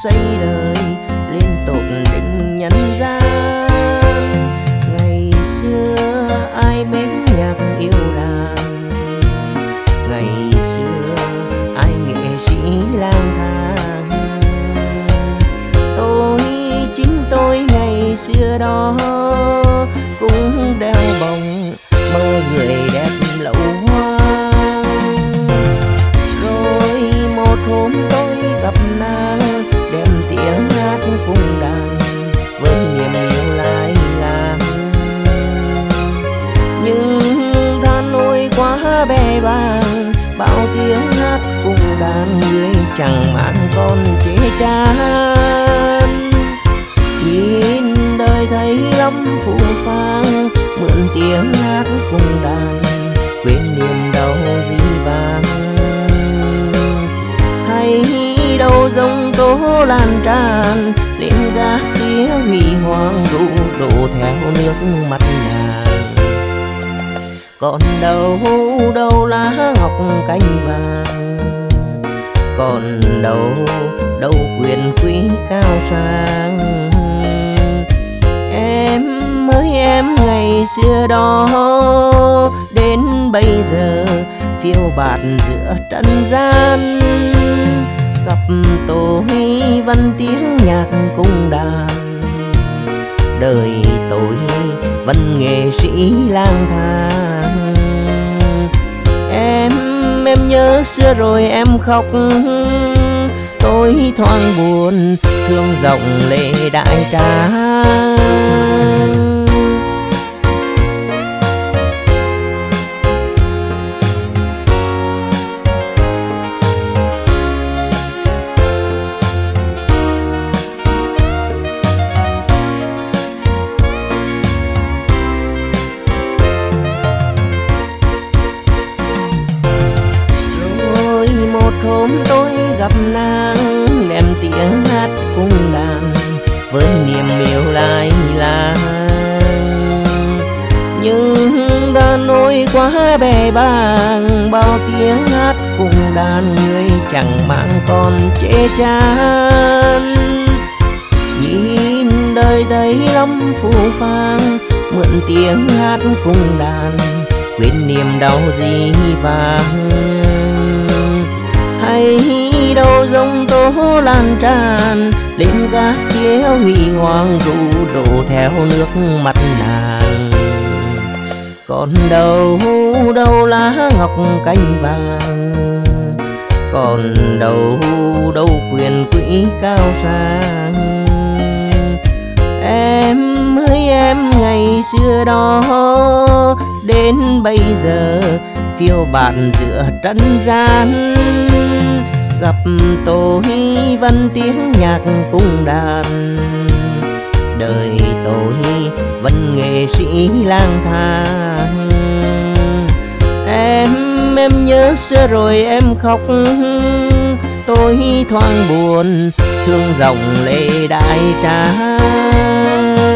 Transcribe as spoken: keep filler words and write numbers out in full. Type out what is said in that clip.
xây đời liên tục định nhân gian. Ngày xưa ai mến nhạc yêu đàn, ngày xưa ai nghệ sĩ lang thang. Tôi chính tôi ngày xưa đó cũng đeo bồng mơ người đẹp lậu hoang. Rồi một hôm tôi gặp nàng đem tiếng hát cùng đàn với niềm yêu lai làng. Nhưng than ôi quá bè bàng, bao tiếng hát cùng đàn người chẳng mang con chế chan. Nhìn đời thấy lắm phù phang, mượn tiếng hát cùng đàn quên niềm đau dĩ vãng. Hay đâu giông tố lan tràn lên gác kia huy hoàng ru đổ theo nước mắt nàng. Còn đâu đâu lá ngọc cánh vàng, còn đâu đâu quyền quý cao sang. Em mới em ngày xưa đó đến bây giờ phiêu bạt giữa trần gian. Gặp tôi văn tiếng nhạc cung đàn, đời tôi văn nghệ sĩ lang thang. Em em nhớ xưa rồi em khóc, tôi thoáng buồn thương rộng lệ đại tráng. Một hôm tôi gặp nàng đem tiếng hát cùng đàn với niềm yêu lai làng. Nhưng đã nỗi quá bè bàng, bao tiếng hát cùng đàn người chẳng mang con chê chan. Nhìn đời thấy lắm phù phang, mượn tiếng hát cùng đàn quên niềm đau dĩ vãng. Hay đâu giông tố lan tràn lên gác kia huy hoàng ru đổ theo nước mắt nàng. Còn đâu đâu lá ngọc cánh vàng, còn đâu đâu quyền quý cao sang. Em ơi em ngày xưa đó đến bây giờ phiêu bạt giữa trần gian. Gặp tôi văn tiếng nhạc cung đàn, đời tôi văn nghệ sĩ lang thang. Em em nhớ xưa rồi em khóc, tôi thoáng buồn thương ròng lệ đại tráng.